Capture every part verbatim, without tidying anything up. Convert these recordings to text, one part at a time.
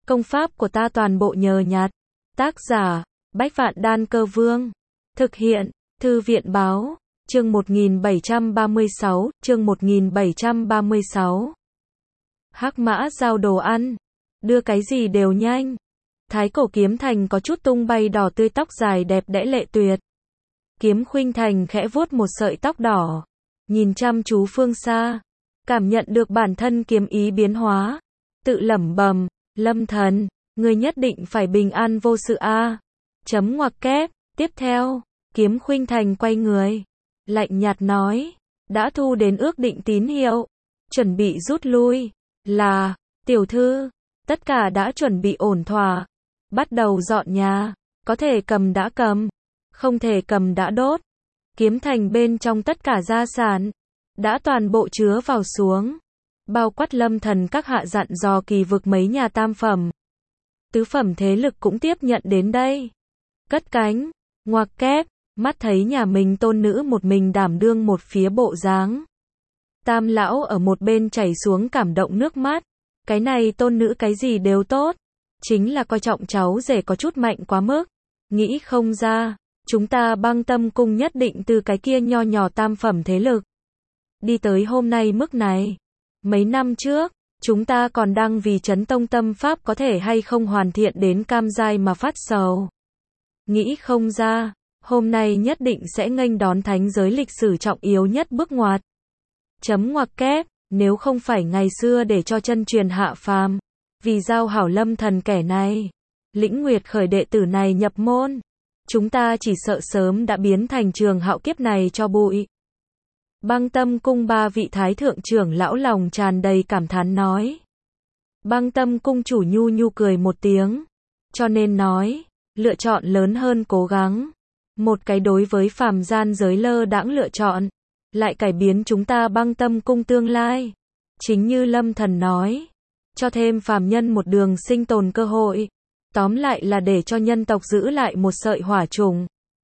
Công pháp của ta toàn bộ nhờ nhặt. Tác giả, Bách Vạn Đan Cơ Vương. Thực hiện, Thư viện Báo. Chương một nghìn bảy trăm ba mươi sáu, chương một nghìn bảy trăm ba mươi sáu. Hắc mã giao đồ ăn. Đưa cái gì đều nhanh. Thái cổ kiếm thành có chút tung bay đỏ tươi, tóc dài đẹp đẽ lệ tuyệt. Kiếm khuynh thành khẽ vuốt một sợi tóc đỏ. Nhìn chăm chú phương xa. Cảm nhận được bản thân kiếm ý biến hóa. Tự lẩm bẩm, Lâm Thần, ngươi nhất định phải bình an vô sự a. Chấm ngoặc kép, tiếp theo, kiếm khuynh thành quay người. Lạnh nhạt nói, đã thu đến ước định tín hiệu. Chuẩn bị rút lui. Là, tiểu thư, tất cả đã chuẩn bị ổn thỏa. Bắt đầu dọn nhà. Có thể cầm đã cầm. Không thể cầm đã đốt. Kiếm thành bên trong tất cả gia sản đã toàn bộ chứa vào xuống. Bao quát Lâm Thần các hạ dặn dò kỳ vực mấy nhà tam phẩm. Tứ phẩm thế lực cũng tiếp nhận đến đây. Cất cánh, ngoặc kép, mắt thấy nhà mình tôn nữ một mình đảm đương một phía bộ dáng. Tam lão ở một bên chảy xuống cảm động nước mắt. Cái này tôn nữ cái gì đều tốt. Chính là coi trọng cháu rể có chút mạnh quá mức. Nghĩ không ra, chúng ta Băng Tâm Cung nhất định từ cái kia nho nhỏ tam phẩm thế lực. Đi tới hôm nay mức này. Mấy năm trước, chúng ta còn đang vì chấn tông tâm pháp có thể hay không hoàn thiện đến cam giai mà phát sầu. Nghĩ không ra, hôm nay nhất định sẽ nghênh đón thánh giới lịch sử trọng yếu nhất bước ngoặt. Chấm ngoặc kép, nếu không phải ngày xưa để cho chân truyền hạ phàm, vì giao hảo Lâm Thần kẻ này, lĩnh nguyệt khởi đệ tử này nhập môn, chúng ta chỉ sợ sớm đã biến thành trường hạo kiếp này cho bụi. Băng Tâm Cung ba vị thái thượng trưởng lão lòng tràn đầy cảm thán nói. Băng Tâm Cung chủ nhu nhu cười một tiếng. Cho nên nói, lựa chọn lớn hơn cố gắng. Một cái đối với phàm gian giới lơ đãng lựa chọn, lại cải biến chúng ta Băng Tâm Cung tương lai. Chính như Lâm Thần nói, cho thêm phàm nhân một đường sinh tồn cơ hội. Tóm lại là để cho nhân tộc giữ lại một sợi hỏa trùng.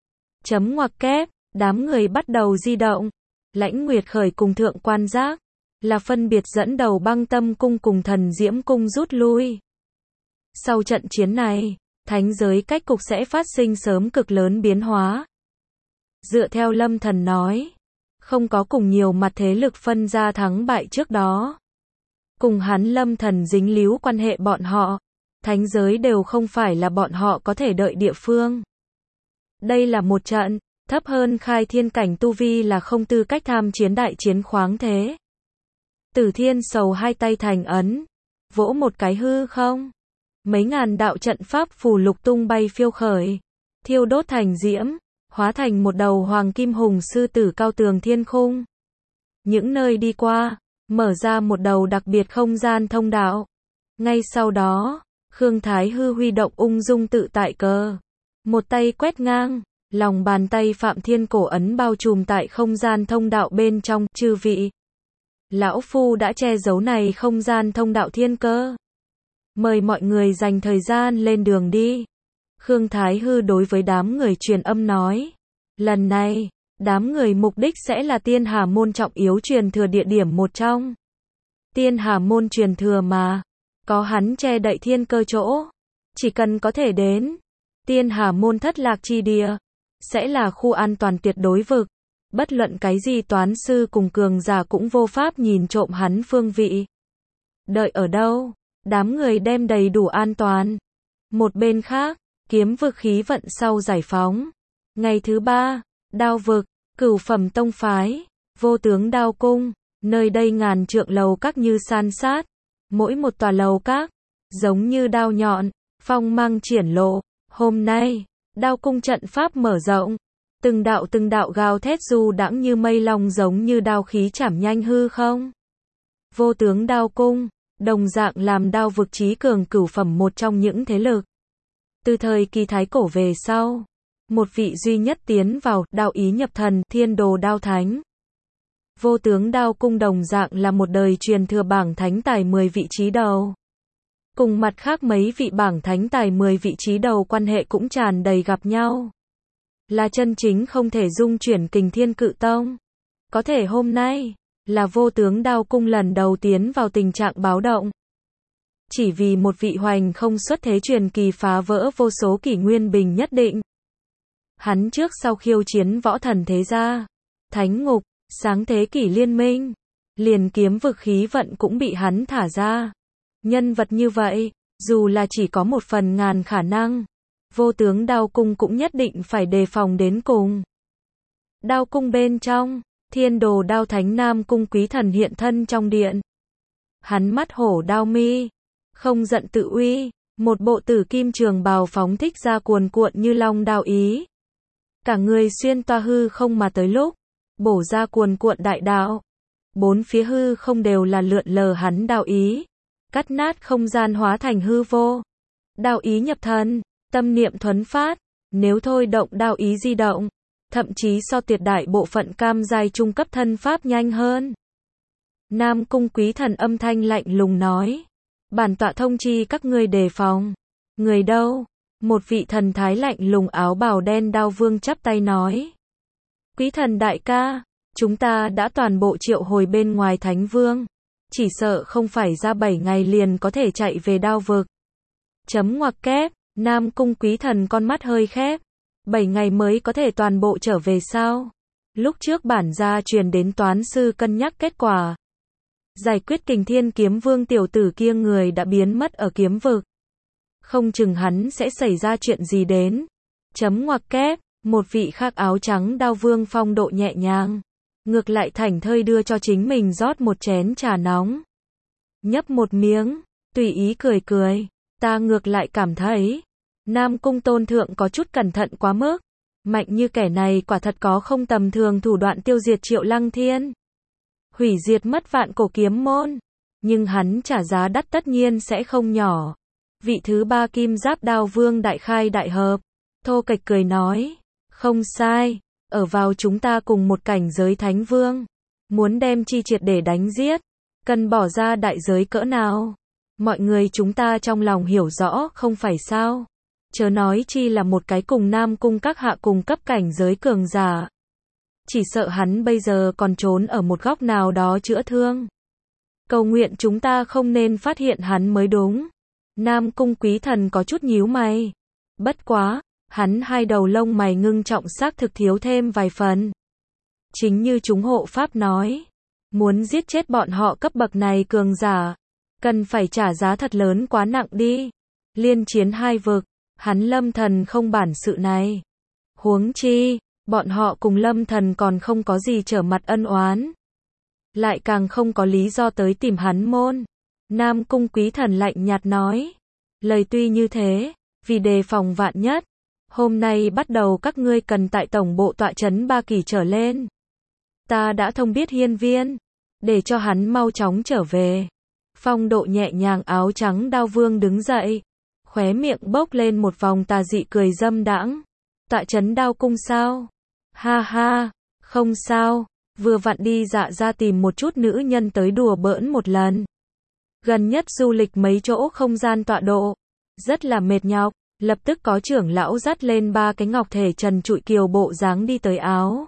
Chấm ngoặc kép, đám người bắt đầu di động. Lãnh Nguyệt Khởi cùng Thượng Quan Giác là phân biệt dẫn đầu Băng Tâm Cung cùng Thần Diễm Cung rút lui. Sau trận chiến này, thánh giới cách cục sẽ phát sinh sớm cực lớn biến hóa. Dựa theo Lâm Thần nói, không có cùng nhiều mặt thế lực phân ra thắng bại trước đó. Cùng hắn Lâm Thần dính líu quan hệ bọn họ, thánh giới đều không phải là bọn họ có thể đợi địa phương. Đây là một trận thấp hơn khai thiên cảnh tu vi là không tư cách tham chiến đại chiến khoáng thế. Tử Thiên Sầu hai tay thành ấn, vỗ một cái hư không. Mấy ngàn đạo trận pháp phù lục tung bay phiêu khởi, thiêu đốt thành diễm, hóa thành một đầu hoàng kim hùng sư tử cao tường thiên khung. Những nơi đi qua, mở ra một đầu đặc biệt không gian thông đạo. Ngay sau đó, Khương Thái Hư huy động ung dung tự tại cờ. Một tay quét ngang. Lòng bàn tay Phạm Thiên cổ ấn bao trùm tại không gian thông đạo bên trong, chư vị. Lão Phu đã che giấu này không gian thông đạo thiên cơ. Mời mọi người dành thời gian lên đường đi. Khương Thái Hư đối với đám người truyền âm nói. Lần này, đám người mục đích sẽ là Tiên Hà Môn trọng yếu truyền thừa địa điểm một trong. Tiên Hà Môn truyền thừa mà, có hắn che đậy thiên cơ chỗ. Chỉ cần có thể đến, Tiên Hà Môn thất lạc chi địa. Sẽ là khu an toàn tuyệt đối vực. Bất luận cái gì toán sư cùng cường giả cũng vô pháp nhìn trộm hắn phương vị. Đợi ở đâu? Đám người đem đầy đủ an toàn. Một bên khác, kiếm vực khí vận sau giải phóng. Ngày thứ ba, đao vực, cửu phẩm tông phái, vô tướng đao cung. Nơi đây ngàn trượng lầu các như san sát. Mỗi một tòa lầu các, giống như đao nhọn, phong mang triển lộ. Hôm nay, đao cung trận pháp mở rộng, từng đạo từng đạo gào thét du đãng như mây long giống như đao khí chảm nhanh hư không. Vô tướng đao cung, đồng dạng làm đao vực chí cường cửu phẩm một trong những thế lực. Từ thời kỳ thái cổ về sau, một vị duy nhất tiến vào đao ý nhập thần, Thiên Đồ Đao Thánh. Vô tướng đao cung đồng dạng là một đời truyền thừa bảng thánh tài mười vị trí đầu. Cùng mặt khác mấy vị bảng thánh tài mười vị trí đầu quan hệ cũng tràn đầy gặp nhau. Là chân chính không thể dung chuyển Kình Thiên Cự Tông. Có thể hôm nay, là vô tướng đao cung lần đầu tiến vào tình trạng báo động. chỉ vì một vị hoành không xuất thế truyền kỳ phá vỡ vô số kỷ nguyên bình nhất định. Hắn trước sau khiêu chiến võ thần thế gia, thánh ngục, sáng thế kỷ liên minh, liền kiếm vực khí vận cũng bị hắn thả ra. Nhân vật như vậy, dù là chỉ có một phần ngàn khả năng, vô tướng đao cung cũng nhất định phải đề phòng đến cùng. Đao cung bên trong, Thiên Đồ Đao Thánh Nam Cung Quý Thần hiện thân trong điện. Hắn mắt hổ đao mi, không giận tự uy, một bộ tử kim trường bào phóng thích ra cuồn cuộn như long đao ý. Cả người xuyên toa hư không mà tới lúc, bổ ra cuồn cuộn đại đạo. Bốn phía hư không đều là lượn lờ hắn đao ý, cắt nát không gian hóa thành hư vô. Đao ý nhập thần, tâm niệm thuấn phát, nếu thôi động đao ý di động, thậm chí so tuyệt đại bộ phận cam giai trung cấp thân pháp nhanh hơn. Nam Cung Quý Thần âm thanh lạnh lùng nói, bản tọa thông chi các ngươi đề phòng. Người đâu? Một vị thần thái lạnh lùng áo bào đen đao vương chắp tay nói. Quý Thần đại ca, chúng ta đã toàn bộ triệu hồi bên ngoài Thánh Vương, chỉ sợ không phải ra bảy ngày liền có thể chạy về đao vực. Chấm ngoặc kép, Nam Cung Quý Thần con mắt hơi khép. Bảy ngày mới có thể toàn bộ trở về sao? Lúc trước bản gia truyền đến toán sư cân nhắc kết quả. Giải quyết Kình Thiên Kiếm Vương tiểu tử kia người đã biến mất ở kiếm vực. Không chừng hắn sẽ xảy ra chuyện gì đến. Chấm ngoặc kép, một vị khác áo trắng đao vương phong độ nhẹ nhàng. Ngược lại thảnh thơi đưa cho chính mình rót một chén trà nóng. Nhấp một miếng, tùy ý cười cười. Ta ngược lại cảm thấy, Nam Cung Tôn Thượng có chút cẩn thận quá mức. Mạnh như kẻ này quả thật có không tầm thường thủ đoạn tiêu diệt Triệu Lăng Thiên. Hủy diệt mất vạn cổ kiếm môn. Nhưng hắn trả giá đắt tất nhiên sẽ không nhỏ. Vị thứ ba kim giáp đao vương đại khai đại hợp. Thô kệch cười nói. Không sai. Ở vào chúng ta cùng một cảnh giới thánh vương. Muốn đem chi triệt để đánh giết. Cần bỏ ra đại giới cỡ nào. Mọi người chúng ta trong lòng hiểu rõ không phải sao. Chớ nói chi là một cái cùng Nam Cung các hạ cùng cấp cảnh giới cường giả. Chỉ sợ hắn bây giờ còn trốn ở một góc nào đó chữa thương. Cầu nguyện chúng ta không nên phát hiện hắn mới đúng. Nam Cung Quý Thần có chút nhíu mày. Bất quá, hắn hai đầu lông mày ngưng trọng xác thực thiếu thêm vài phần. Chính như chúng hộ pháp nói, muốn giết chết bọn họ cấp bậc này cường giả, cần phải trả giá thật lớn quá nặng đi. Liên chiến hai vực, hắn Lâm Thần không bản sự này. Huống chi, bọn họ cùng Lâm Thần còn không có gì trở mặt ân oán. Lại càng không có lý do tới tìm hắn môn. Nam Cung Quý Thần lạnh nhạt nói. Lời tuy như thế, vì đề phòng vạn nhất, hôm nay bắt đầu các ngươi cần tại tổng bộ tọa trấn ba kỳ trở lên. Ta đã thông biết hiên viên, để cho hắn mau chóng trở về. Phong độ nhẹ nhàng áo trắng đao vương đứng dậy, khóe miệng bốc lên một vòng tà dị cười dâm đãng. Tọa trấn đao cung sao? Ha ha, không sao, vừa vặn đi dạ ra tìm một chút nữ nhân tới đùa bỡn một lần. Gần nhất du lịch mấy chỗ không gian tọa độ, rất là mệt nhọc, lập tức có trưởng lão dắt lên ba cái ngọc thể trần trụi kiều bộ dáng đi tới áo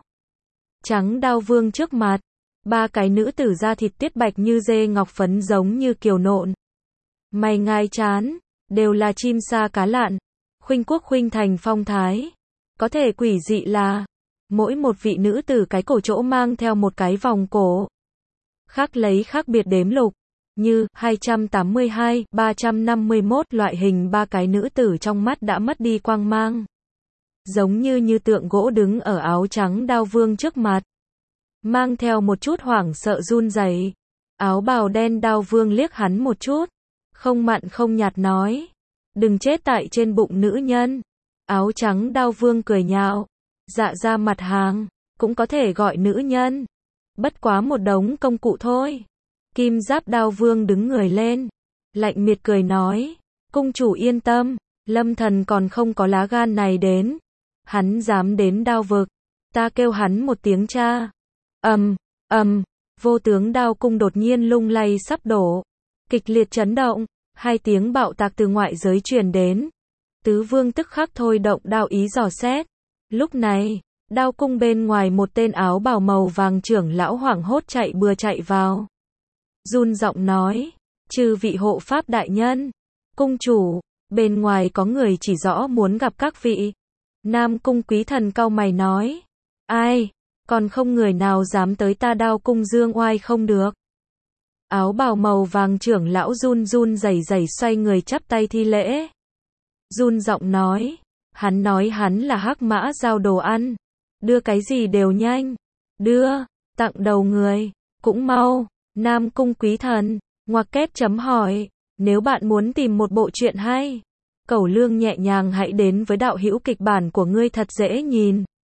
trắng đao vương trước mặt. Ba cái nữ tử da thịt tiết bạch như dê ngọc phấn giống như kiều nộn. Mày ngai chán, đều là chim sa cá lặn, khuynh quốc khuynh thành phong thái. Có thể quỷ dị là, mỗi một vị nữ tử cái cổ chỗ mang theo một cái vòng cổ. Khác lấy khác biệt đếm lục, như hai trăm tám mươi hai, ba trăm năm mươi mốt loại hình ba cái nữ tử trong mắt đã mất đi quang mang. Giống như như tượng gỗ đứng ở áo trắng đao vương trước mặt. Mang theo một chút hoảng sợ run rẩy. Áo bào đen đao vương liếc hắn một chút. Không mặn không nhạt nói. Đừng chết tại trên bụng nữ nhân. Áo trắng đao vương cười nhạo. Dạ ra mặt hàng, cũng có thể gọi nữ nhân. Bất quá một đống công cụ thôi. Kim giáp đao vương đứng người lên. Lạnh miệt cười nói. Cung chủ yên tâm, Lâm Thần còn không có lá gan này đến. Hắn dám đến đao vực. Ta kêu hắn một tiếng cha. Ầm, um, ầm, um, vô tướng đao cung đột nhiên lung lay sắp đổ. Kịch liệt chấn động, hai tiếng bạo tạc từ ngoại giới truyền đến. Tứ vương tức khắc thôi động đao ý dò xét. Lúc này, đao cung bên ngoài một tên áo bào màu vàng trưởng lão hoảng hốt chạy bừa chạy vào. Run giọng nói, Chư vị hộ pháp đại nhân, cung chủ, bên ngoài có người chỉ rõ muốn gặp các vị. Nam cung quý thần cau mày nói, ai, còn không người nào dám tới ta Đao cung dương oai không được. Áo bào màu vàng trưởng lão run run rẩy rẩy xoay người chắp tay thi lễ. Run giọng nói, hắn nói hắn là hắc mã giao đồ ăn, đưa cái gì đều nhanh, đưa, tặng đầu người, cũng mau. Nam cung quý thần, ngoặc kép chấm hỏi, nếu bạn muốn tìm một bộ truyện hay, Cẩu Lương nhẹ nhàng hãy đến với đạo hữu kịch bản của ngươi thật dễ nhìn.